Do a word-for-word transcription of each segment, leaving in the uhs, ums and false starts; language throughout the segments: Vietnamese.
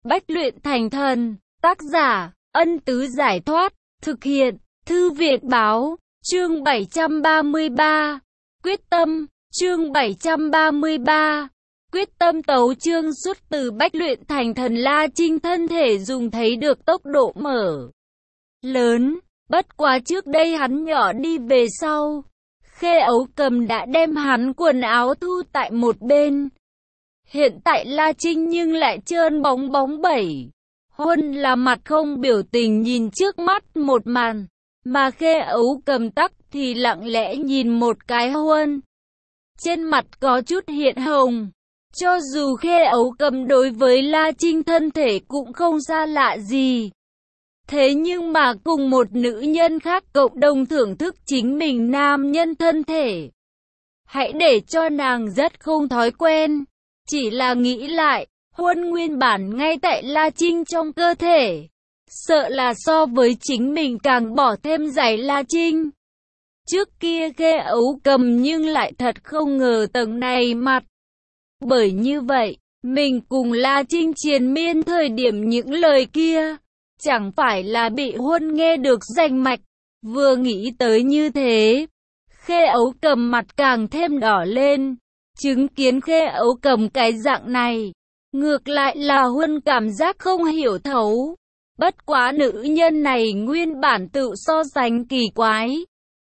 Bách luyện thành thần. Tác giả, Ân Tứ Giải Thoát. Thực hiện, Thư Viện Báo. Chương bảy trăm ba mươi ba. Quyết tâm. Chương bảy trăm ba mươi ba. Quyết tâm tấu chương xuất từ Bách luyện thành thần. La Trinh thân thể dùng thấy được tốc độ mở lớn. Bất quá trước đây hắn nhỏ đi về sau. Khê Ấu Cầm đã đem hắn quần áo thu tại một bên. Hiện tại La Trinh nhưng lại trơn bóng bóng bẩy. Huân là mặt không biểu tình nhìn trước mắt một màn. Mà Khê Ấu Cầm tắc thì lặng lẽ nhìn một cái Huân. Trên mặt có chút hiện hồng. Cho dù Khê Ấu Cầm đối với La Trinh thân thể cũng không xa lạ gì. Thế nhưng mà cùng một nữ nhân khác cộng đồng thưởng thức chính mình nam nhân thân thể. Hãy để cho nàng rất không thói quen. Chỉ là nghĩ lại, Huân nguyên bản ngay tại La Trinh trong cơ thể. Sợ là so với chính mình càng bỏ thêm giày La Trinh. Trước kia Khê Ấu Cầm nhưng lại thật không ngờ tầng này mặt. Bởi như vậy, mình cùng La Trinh triền miên thời điểm những lời kia. Chẳng phải là bị Huân nghe được rành mạch. Vừa nghĩ tới như thế, Khê Ấu Cầm mặt càng thêm đỏ lên. Chứng kiến Khê Ấu Cầm cái dạng này, ngược lại là Huân cảm giác không hiểu thấu. Bất quá nữ nhân này nguyên bản tự so sánh kỳ quái.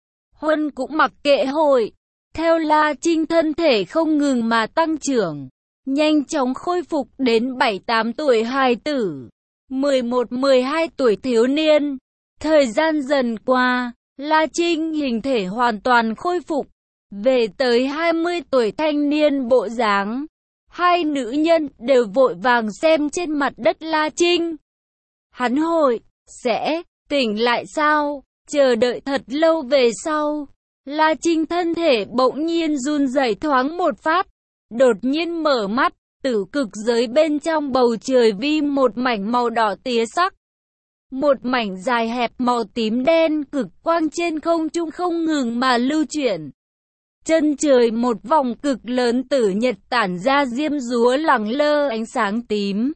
Huân cũng mặc kệ hội. Theo La Trinh thân thể không ngừng mà tăng trưởng, nhanh chóng khôi phục đến bảy tám tuổi hài tử, mười một mười hai tuổi thiếu niên. Thời gian dần qua, La Trinh hình thể hoàn toàn khôi phục, về tới hai mươi tuổi thanh niên bộ dáng. Hai nữ nhân đều vội vàng xem trên mặt đất La Trinh. Hắn hội, sẽ, tỉnh lại sao? Chờ đợi thật lâu về sau. La Trinh thân thể bỗng nhiên run rẩy thoáng một phát. Đột nhiên mở mắt, tử cực giới bên trong bầu trời vi một mảnh màu đỏ tía sắc. Một mảnh dài hẹp màu tím đen cực quang trên không trung không ngừng mà lưu chuyển. Chân trời một vòng cực lớn tử nhật tản ra diêm dúa lẳng lơ ánh sáng tím.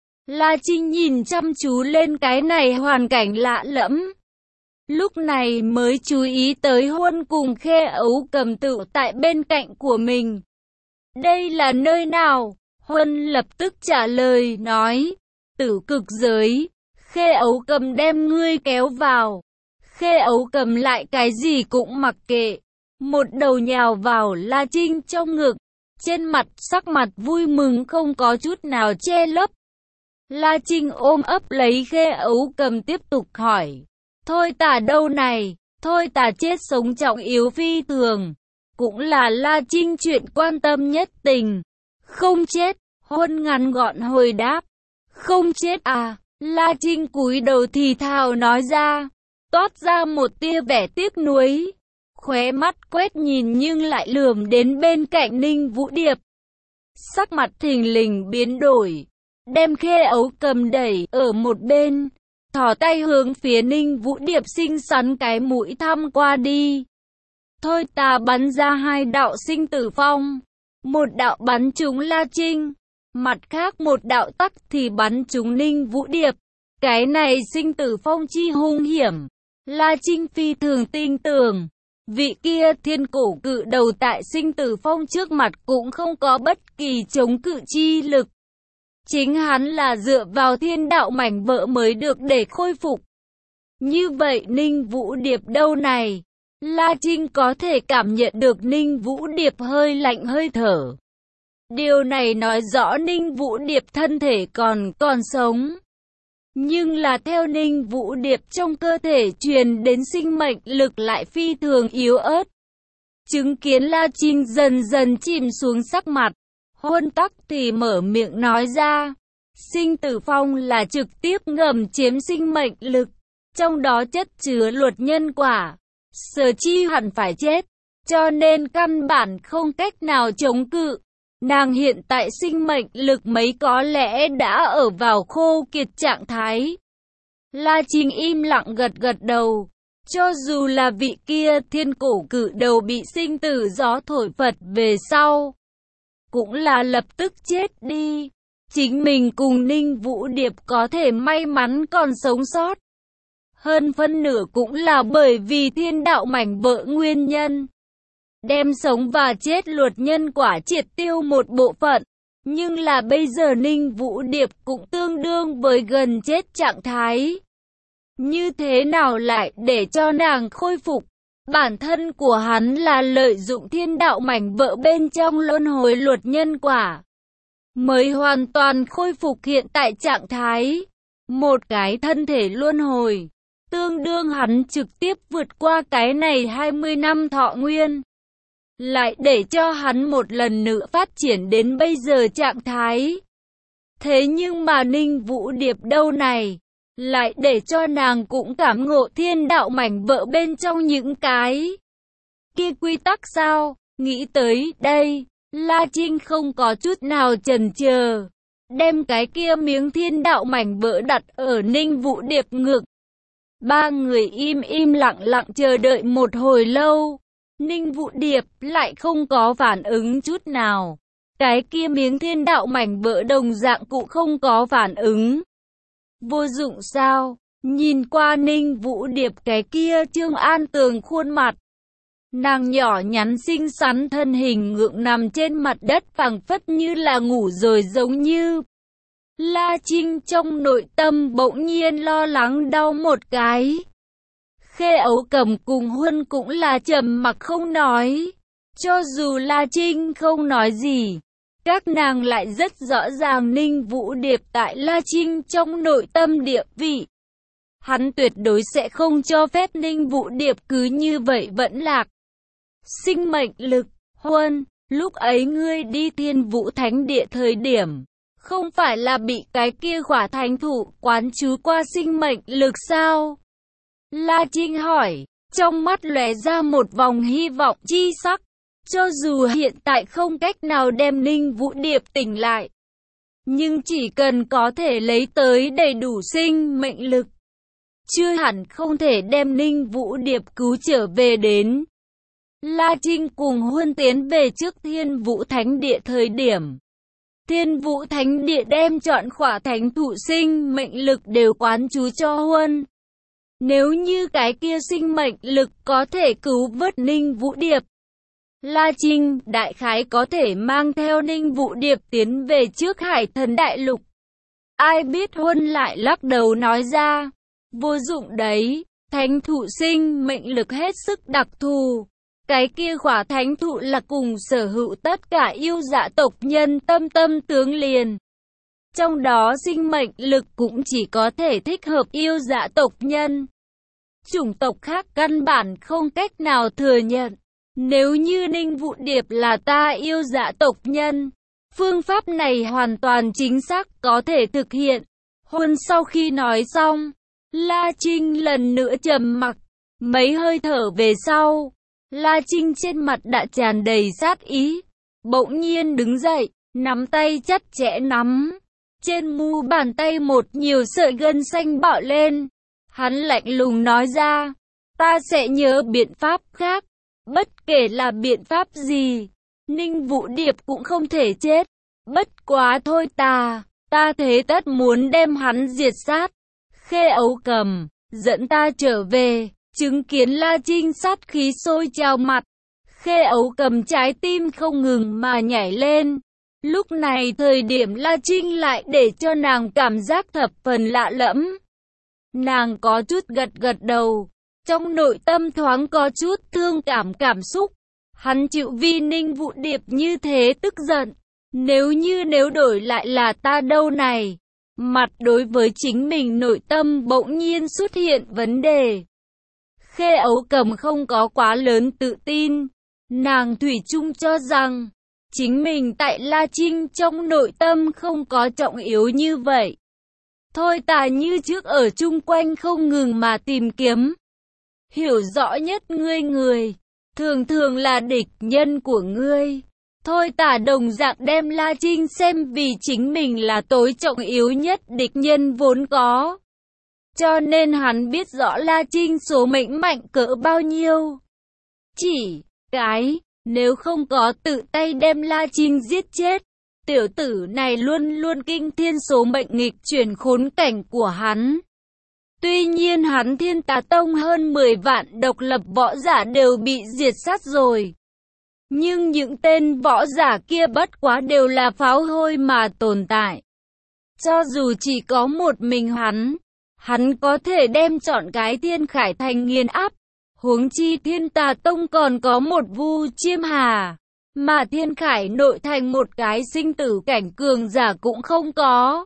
La Trinh nhìn chăm chú lên cái này hoàn cảnh lạ lẫm. Lúc này mới chú ý tới Huân cùng Khê Ấu Cầm tự tại bên cạnh của mình. Đây là nơi nào? Huân lập tức trả lời nói. Tử cực giới. Khê Ấu Cầm đem ngươi kéo vào. Khê Ấu Cầm lại cái gì cũng mặc kệ. Một đầu nhào vào La Trinh trong ngực. Trên mặt sắc mặt vui mừng không có chút nào che lấp. La Trinh ôm ấp lấy Khê Ấu Cầm tiếp tục hỏi. Thôi tả đâu này, thôi tả chết sống trọng yếu phi thường. Cũng là La Trinh chuyện quan tâm nhất tình. Không chết, Huân ngắn gọn hồi đáp. Không chết à, La Trinh cúi đầu thì thào nói ra. Toát ra một tia vẻ tiếc nuối. Khóe mắt quét nhìn nhưng lại lườm đến bên cạnh Ninh Vũ Điệp. Sắc mặt thình lình biến đổi. Đem Khê Ấu Cầm đẩy ở một bên. Thỏ tay hướng phía Ninh Vũ Điệp xinh xắn cái mũi thăm qua đi. Thôi ta bắn ra hai đạo sinh tử phong. Một đạo bắn trúng La Trinh. Mặt khác một đạo tắc thì bắn trúng Ninh Vũ Điệp. Cái này sinh tử phong chi hung hiểm. La Trinh phi thường tin tưởng. Vị kia thiên cổ cự đầu tại sinh tử phong trước mặt cũng không có bất kỳ chống cự chi lực. Chính hắn là dựa vào thiên đạo mảnh vỡ mới được để khôi phục. Như vậy Ninh Vũ Điệp đâu này? La Trinh có thể cảm nhận được Ninh Vũ Điệp hơi lạnh hơi thở. Điều này nói rõ Ninh Vũ Điệp thân thể còn còn sống. Nhưng là theo Ninh Vũ Điệp trong cơ thể truyền đến sinh mệnh lực lại phi thường yếu ớt. Chứng kiến La Trinh dần dần chìm xuống sắc mặt. Huân tắc thì mở miệng nói ra. Sinh tử phong là trực tiếp ngầm chiếm sinh mệnh lực. Trong đó chất chứa luật nhân quả. Sở chi hẳn phải chết. Cho nên căn bản không cách nào chống cự. Nàng hiện tại sinh mệnh lực mấy có lẽ đã ở vào khô kiệt trạng thái. La Trinh im lặng gật gật đầu. Cho dù là vị kia thiên cổ cự đầu bị sinh tử gió thổi phật về sau. Cũng là lập tức chết đi. chính mình cùng Ninh Vũ Điệp có thể may mắn còn sống sót. Hơn phân nửa cũng là bởi vì thiên đạo mảnh vỡ nguyên nhân. Đem sống và chết luật nhân quả triệt tiêu một bộ phận. Nhưng là bây giờ Ninh Vũ Điệp cũng tương đương với gần chết trạng thái. Như thế nào lại để cho nàng khôi phục? Bản thân của hắn là lợi dụng thiên đạo mảnh vỡ bên trong luân hồi luật nhân quả, mới hoàn toàn khôi phục hiện tại trạng thái. Một cái thân thể luân hồi, tương đương hắn trực tiếp vượt qua cái này hai mươi năm thọ nguyên. Lại để cho hắn một lần nữa phát triển đến bây giờ trạng thái. Thế nhưng mà Ninh Vũ Điệp đâu này, lại để cho nàng cũng cảm ngộ thiên đạo mảnh vỡ bên trong những cái kia quy tắc sao? Nghĩ tới đây, La Trinh không có chút nào chần chờ, đem cái kia miếng thiên đạo mảnh vỡ đặt ở Ninh Vũ Điệp ngực. Ba người im im lặng lặng chờ đợi một hồi lâu. Ninh Vũ Điệp lại không có phản ứng chút nào. Cái kia miếng thiên đạo mảnh vỡ đồng dạng cũng không có phản ứng. Vô dụng sao? Nhìn qua Ninh Vũ Điệp cái kia Trương An Tường khuôn mặt. Nàng nhỏ nhắn xinh xắn thân hình ngượng nằm trên mặt đất phảng phất như là ngủ rồi giống như. La Trinh trong nội tâm bỗng nhiên lo lắng đau một cái. Khê Ấu Cầm cùng Huân cũng là trầm mặc không nói. Cho dù La Trinh không nói gì, các nàng lại rất rõ ràng Ninh Vũ Điệp tại La Trinh trong nội tâm địa vị. Hắn tuyệt đối sẽ không cho phép Ninh Vũ Điệp cứ như vậy vẫn lạc. Sinh mệnh lực, Huân, lúc ấy ngươi đi Thiên Vũ Thánh Địa thời điểm, không phải là bị cái kia Khỏa Thánh Thụ quán chú qua sinh mệnh lực sao? La Trinh hỏi, trong mắt lóe ra một vòng hy vọng chi sắc. Cho dù hiện tại không cách nào đem Ninh Vũ Điệp tỉnh lại, nhưng chỉ cần có thể lấy tới đầy đủ sinh mệnh lực, chưa hẳn không thể đem Ninh Vũ Điệp cứu trở về đến. La Trinh cùng Huân tiến về trước Thiên Vũ Thánh Địa thời điểm, Thiên Vũ Thánh Địa đem chọn Khỏa Thánh Thụ sinh mệnh lực đều quán chú cho Huân. Nếu như cái kia sinh mệnh lực có thể cứu vớt Ninh Vũ Điệp, La Trinh đại khái có thể mang theo Ninh Vũ Điệp tiến về trước Hải Thần Đại Lục. Ai biết Huân lại lắc đầu nói ra, vô dụng đấy, thánh thụ sinh mệnh lực hết sức đặc thù. Cái kia Khỏa Thánh Thụ là cùng sở hữu tất cả yêu dạ tộc nhân tâm tâm tướng liền. Trong đó sinh mệnh lực cũng chỉ có thể thích hợp yêu dạ tộc nhân. Chủng tộc khác căn bản không cách nào thừa nhận. Nếu như Ninh Vũ Điệp là ta yêu dạ tộc nhân, phương pháp này hoàn toàn chính xác có thể thực hiện. Huân sau khi nói xong, La Trinh lần nữa trầm mặc. Mấy hơi thở về sau, La Trinh trên mặt đã tràn đầy sát ý. Bỗng nhiên đứng dậy, nắm tay chặt chẽ nắm. Trên mu bàn tay một nhiều sợi gân xanh bạo lên. Hắn lạnh lùng nói ra, ta sẽ nhớ biện pháp khác. Bất kể là biện pháp gì, Ninh Vũ Điệp cũng không thể chết. Bất quá thôi ta, ta thế tất muốn đem hắn diệt sát. Khê Ấu Cầm, dẫn ta trở về, chứng kiến La Trinh sát khí sôi trào mặt. Khê Ấu Cầm trái tim không ngừng mà nhảy lên. Lúc này thời điểm La Trinh lại để cho nàng cảm giác thập phần lạ lẫm. Nàng có chút gật gật đầu. Trong nội tâm thoáng có chút thương cảm cảm xúc. Hắn chịu vì Ninh Vũ Điệp như thế tức giận. Nếu như nếu đổi lại là ta đâu này. Mặt đối với chính mình nội tâm bỗng nhiên xuất hiện vấn đề. Khê Ấu Cầm không có quá lớn tự tin. Nàng thủy chung cho rằng chính mình tại La Trinh trong nội tâm không có trọng yếu như vậy. Thôi ta như trước ở chung quanh không ngừng mà tìm kiếm. Hiểu rõ nhất ngươi người, thường thường là địch nhân của ngươi. Thôi tả đồng dạng đem La Trinh xem vì chính mình là tối trọng yếu nhất địch nhân vốn có. Cho nên hắn biết rõ La Trinh số mệnh mạnh cỡ bao nhiêu. Chỉ cái, nếu không có tự tay đem La Trinh giết chết, Tiểu tử này luôn luôn kinh thiên số mệnh nghịch chuyển khốn cảnh của hắn. Tuy nhiên hắn Thiên Tà Tông hơn mười vạn độc lập võ giả đều bị diệt sát rồi. Nhưng những tên võ giả kia bất quá đều là pháo hôi mà tồn tại. Cho dù chỉ có một mình hắn, hắn có thể đem trọn cái Thiên Khải Thành nghiền áp. Huống chi Thiên Tà Tông còn có một Vu Chiêm Hà, mà Thiên Khải nội thành một cái sinh tử cảnh cường giả cũng không có.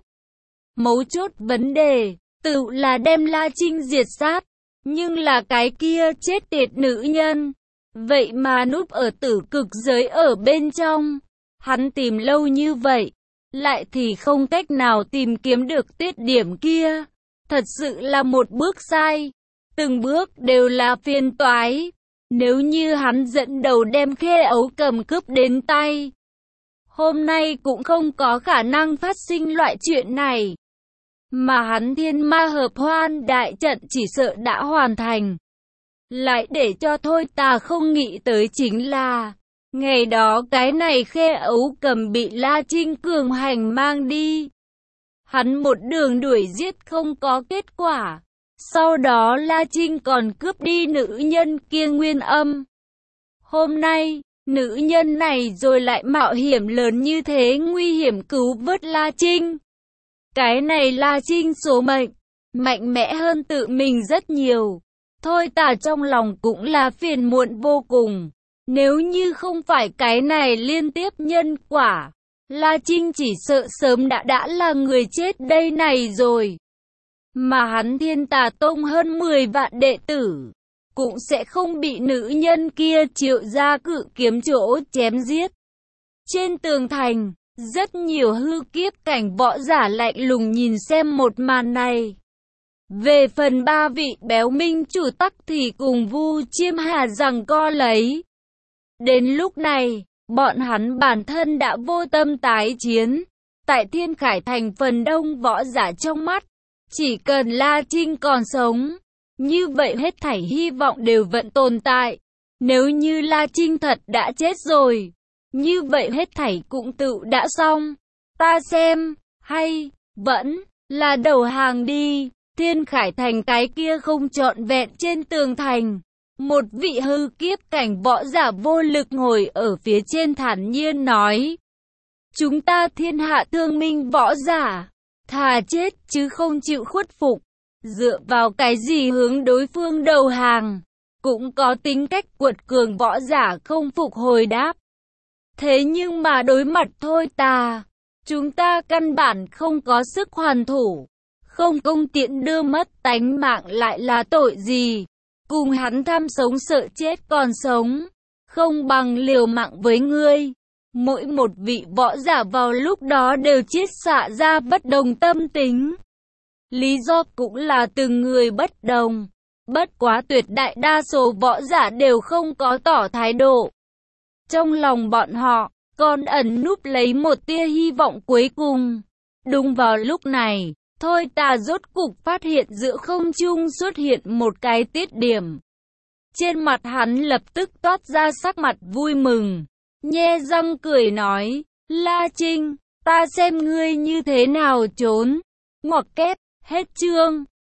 Mấu chốt vấn đề, tự là đem La Trinh diệt sát, nhưng là cái kia chết tiệt nữ nhân. Vậy mà núp ở tử cực giới ở bên trong, hắn tìm lâu như vậy, lại thì không cách nào tìm kiếm được tiết điểm kia. Thật sự là một bước sai, từng bước đều là phiền toái. Nếu như hắn dẫn đầu đem Khê Ấu Cầm cướp đến tay, hôm nay cũng không có khả năng phát sinh loại chuyện này. Mà hắn Thiên Ma Hợp Hoan đại trận chỉ sợ đã hoàn thành. Lại để cho Thôi Tà không nghĩ tới chính là, ngày đó cái này Khê Ấu Cầm bị La Trinh cường hành mang đi. Hắn một đường đuổi giết không có kết quả. Sau đó La Trinh còn cướp đi nữ nhân kia Nguyên Âm. Hôm nay, nữ nhân này rồi lại mạo hiểm lớn như thế nguy hiểm cứu vớt La Trinh. Cái này La Trinh số mệnh, mạnh mẽ hơn tự mình rất nhiều. Thôi Tà trong lòng cũng là phiền muộn vô cùng. Nếu như không phải cái này liên tiếp nhân quả, La Trinh chỉ sợ sớm đã đã là người chết đây này rồi. Mà hắn Thiên Tà Tông hơn mười vạn đệ tử, cũng sẽ không bị nữ nhân kia triệu ra cự kiếm chỗ chém giết. Trên tường thành, rất nhiều hư kiếp cảnh võ giả lạnh lùng nhìn xem một màn này. Về phần ba vị béo minh chủ tắc thì cùng Vu Chiêm Hà giằng co lấy. Đến lúc này, bọn hắn bản thân đã vô tâm tái chiến. Tại Thiên Khải Thành phần đông võ giả trong mắt, chỉ cần La Trinh còn sống, như vậy hết thảy hy vọng đều vẫn tồn tại. Nếu như La Trinh thật đã chết rồi, như vậy hết thảy cũng tự đã xong. Ta xem, hay, vẫn, là đầu hàng đi. Thiên Khải Thành cái kia không trọn vẹn trên tường thành. Một vị hư kiếp cảnh võ giả vô lực ngồi ở phía trên thản nhiên nói. Chúng ta thiên hạ thương minh võ giả, thà chết chứ không chịu khuất phục. Dựa vào cái gì hướng đối phương đầu hàng? Cũng có tính cách quật cường võ giả không phục hồi đáp. Thế nhưng mà đối mặt Thôi Tà, chúng ta căn bản không có sức hoàn thủ. Không công tiện đưa mất tánh mạng lại là tội gì? Cùng hắn tham sống sợ chết còn sống, không bằng liều mạng với ngươi. Mỗi một vị võ giả vào lúc đó đều chiết xạ ra bất đồng tâm tính. Lý do cũng là từng người bất đồng. Bất quá tuyệt đại đa số võ giả đều không có tỏ thái độ. Trong lòng bọn họ, còn ẩn núp lấy một tia hy vọng cuối cùng. Đúng vào lúc này, Thôi Tà rốt cục phát hiện giữa không trung xuất hiện một cái tiết điểm. Trên mặt hắn lập tức toát ra sắc mặt vui mừng, nhe răng cười nói, La Trinh, ta xem ngươi như thế nào trốn. Ngoặc kép, hết chương.